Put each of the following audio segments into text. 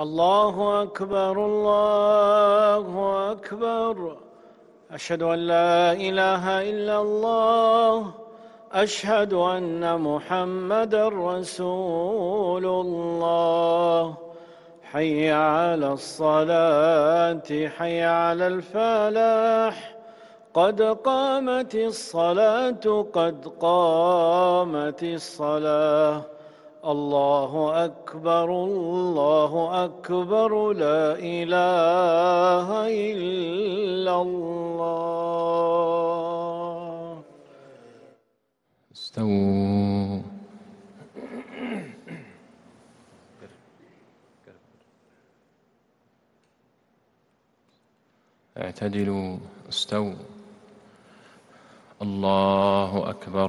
الله أكبر الله أكبر. أشهد أن لا إله إلا الله. أشهد أن محمدًا رسول الله. حي على الصلاة حي على الفلاح. قد قامت الصلاة قد قامت الصلاة. الله أكبر الله أكبر لا إله إلا الله. استووا. اعتدلوا. استووا. الله أكبر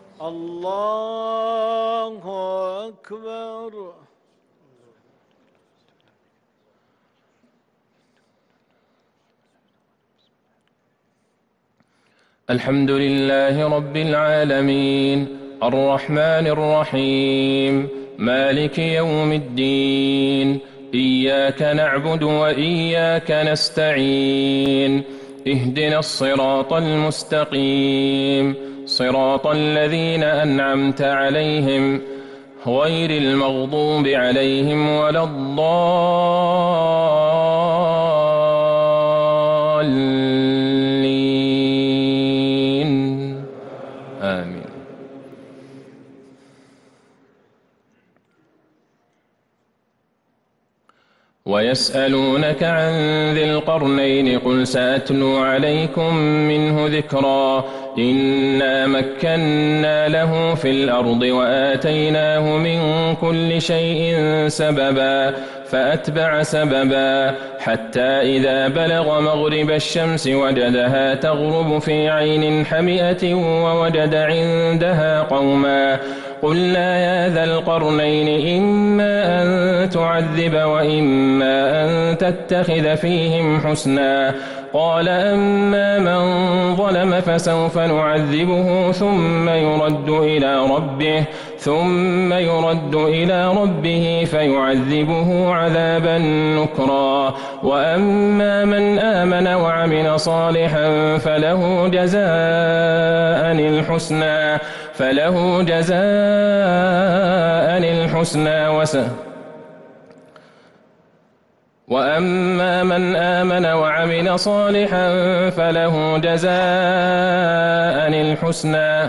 الله أكبر. الحمد لله رب العالمين الرحمن الرحيم مالك يوم الدين. إياك نعبد وإياك نستعين. اهدنا الصراط المستقيم صراط الذين أنعمت عليهم غير المغضوب عليهم ولا الضالين. آمين. ويسألونك عن ذي القرنين قل سأتلو عليكم منه ذكرا. إنا مكنا له في الأرض وآتيناه من كل شيء سببا فأتبع سببا حتى إذا بلغ مغرب الشمس وجدها تغرب في عين حمئة ووجد عندها قوما. قلنا يا ذا القرنين إما أن تعذب وإما أن تتخذ فيهم حسنا. قال أما من ظلم فسوف نعذبه ثم يرد إلى ربه فيعذبه عذابا نكرا. وأما من آمن وعمل صالحا فله جزاء الحسنى وأما من آمن وعمل صالحا فله جزاء الحسنى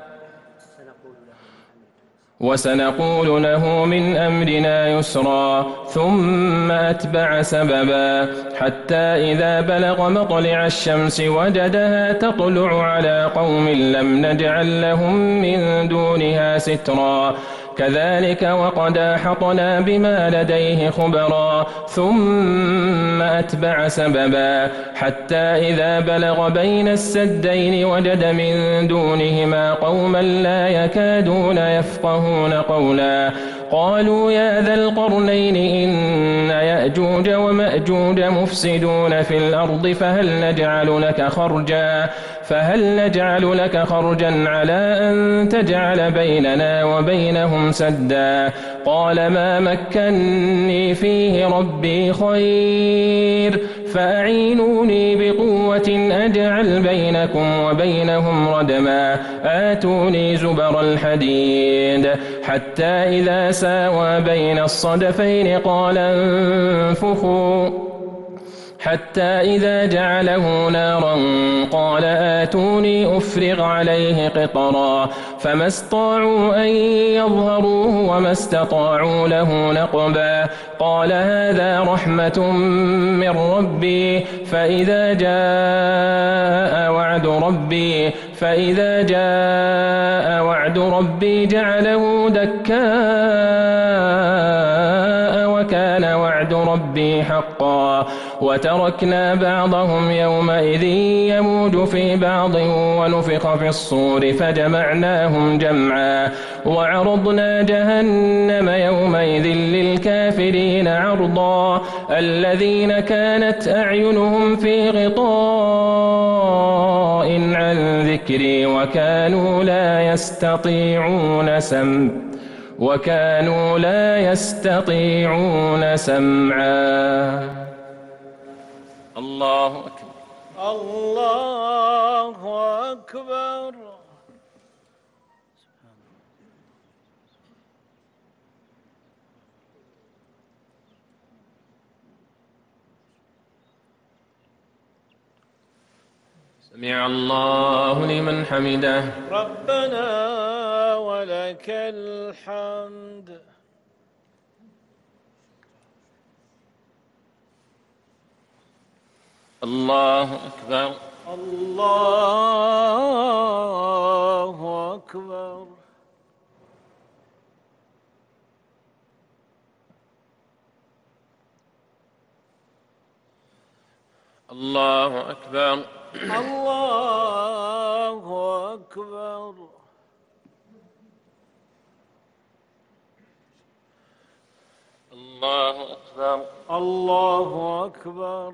وسنقول له من أمرنا يسرا. ثم أتبع سببا حتى إذا بلغ مطلع الشمس وجدها تطلع على قوم لم نجعل لهم من دونها سترا. كذلك وقد أحطنا بما لديه خبرا. ثم أتبع سببا حتى إذا بلغ بين السدين وجد من دونهما قوما لا يكادون يفقهون قولا. قالوا يا ذا القرنين إن يأجوج ومأجوج مفسدون في الأرض فهل نجعل لك خرجا على أن تجعل بيننا وبينهم سدا. قال ما مكني فيه ربي خير فأعينوني بقوة أجعل بينكم وبينهم ردما. آتوني زبر الحديد حتى إذا ساوى بين الصدفين قال انفخوا حتى إذا جعله نارا قال آتوني أفرغ عليه قطرا. فما استطاعوا أن يظهروه وما استطاعوا له نقبا. قال هذا رحمة من ربي فإذا جاء وعد ربي جعله دكاء وكان وعد ربي حقا. وتركنا بعضهم يومئذ يموج في بعض ونفخ في الصور فجمعناهم جمعا. وعرضنا جهنم يومئذ للكافرين عرضا. الذين كانت أعينهم في غطاء عن ذكري وكانوا لا يستطيعون وكانوا لا يستطيعون سمعا. الله أكبر. الله أكبر. سمع الله لمن حمده. ربنا ولك الحمد. الله أكبر. الله أكبر. الله أكبر. الله أكبر. الله أكبر. الله أكبر.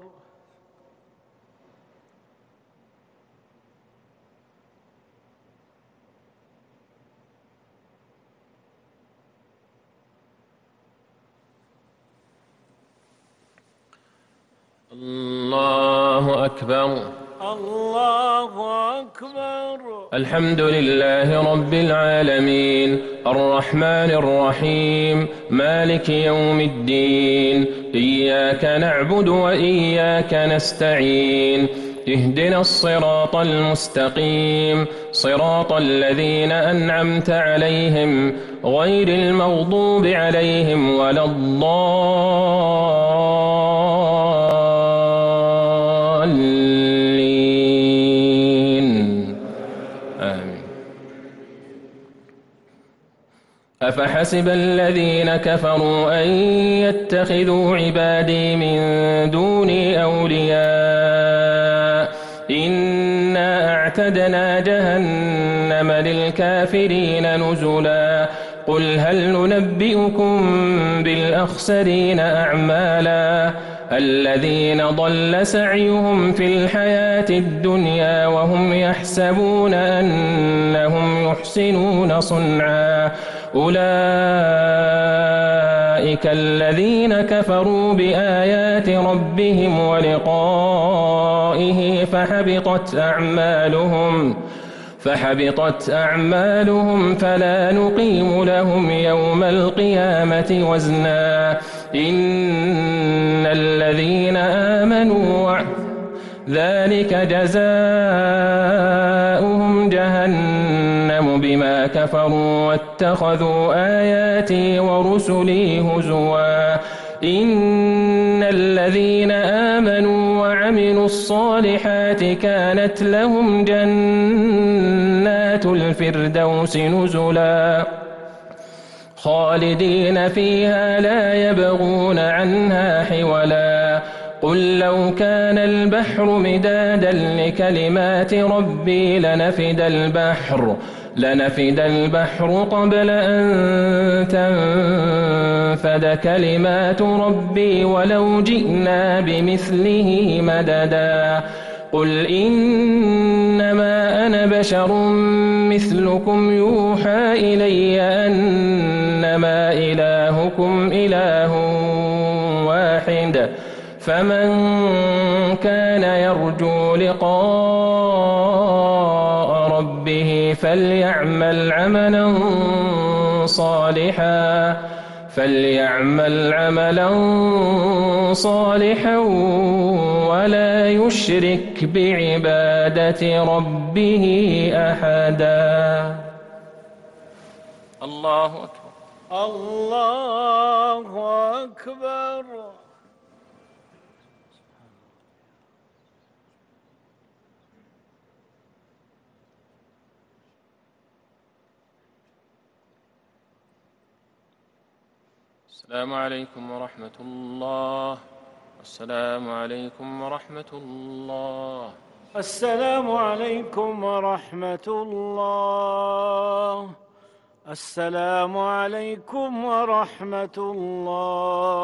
الله أكبر. الله أكبر. الحمد لله رب العالمين الرحمن الرحيم مالك يوم الدين إياك نعبد وإياك نستعين اهدنا الصراط المستقيم صراط الذين أنعمت عليهم غير المغضوب عليهم ولا الضالين آمين. أفحسب الذين كفروا أن يتخذوا عبادي من دوني أولياء إنا أعتدنا جهنم للكافرين نزلا قل هل ننبئكم بالأخسرين أعمالا الذين ضل سعيهم في الحياة الدنيا وهم يحسبون أنهم يحسنون صنعا أولئك الذين كفروا بآيات ربهم ولقائه فحبطت أعمالهم فلا نقيم لهم يوم القيامة وزنا إن الذين آمنوا ذلك جزاؤهم جهنم بما كفروا واتخذوا آياتي ورسلي هزوا إن الذين آمنوا وعملوا الصالحات كانت لهم جنات الفردوس نزلا خالدين فيها لا يبغون عنها حولا قل لو كان البحر مدادا لكلمات ربي لنفد البحر قبل أن تنفد كلمات ربي ولو جئنا بمثله مددا قل إنما أنا بشر مثلكم يوحى إلي أنما إلهكم إله واحد فمن كان يرجو لقاء ربه فليعمل عملا صالحا ولا يشرك بعبادة ربه أحدا. الله أكبر. الله أكبر. السلام عليكم ورحمة الله. السلام عليكم ورحمة الله. السلام عليكم ورحمة الله. السلام عليكم ورحمة الله.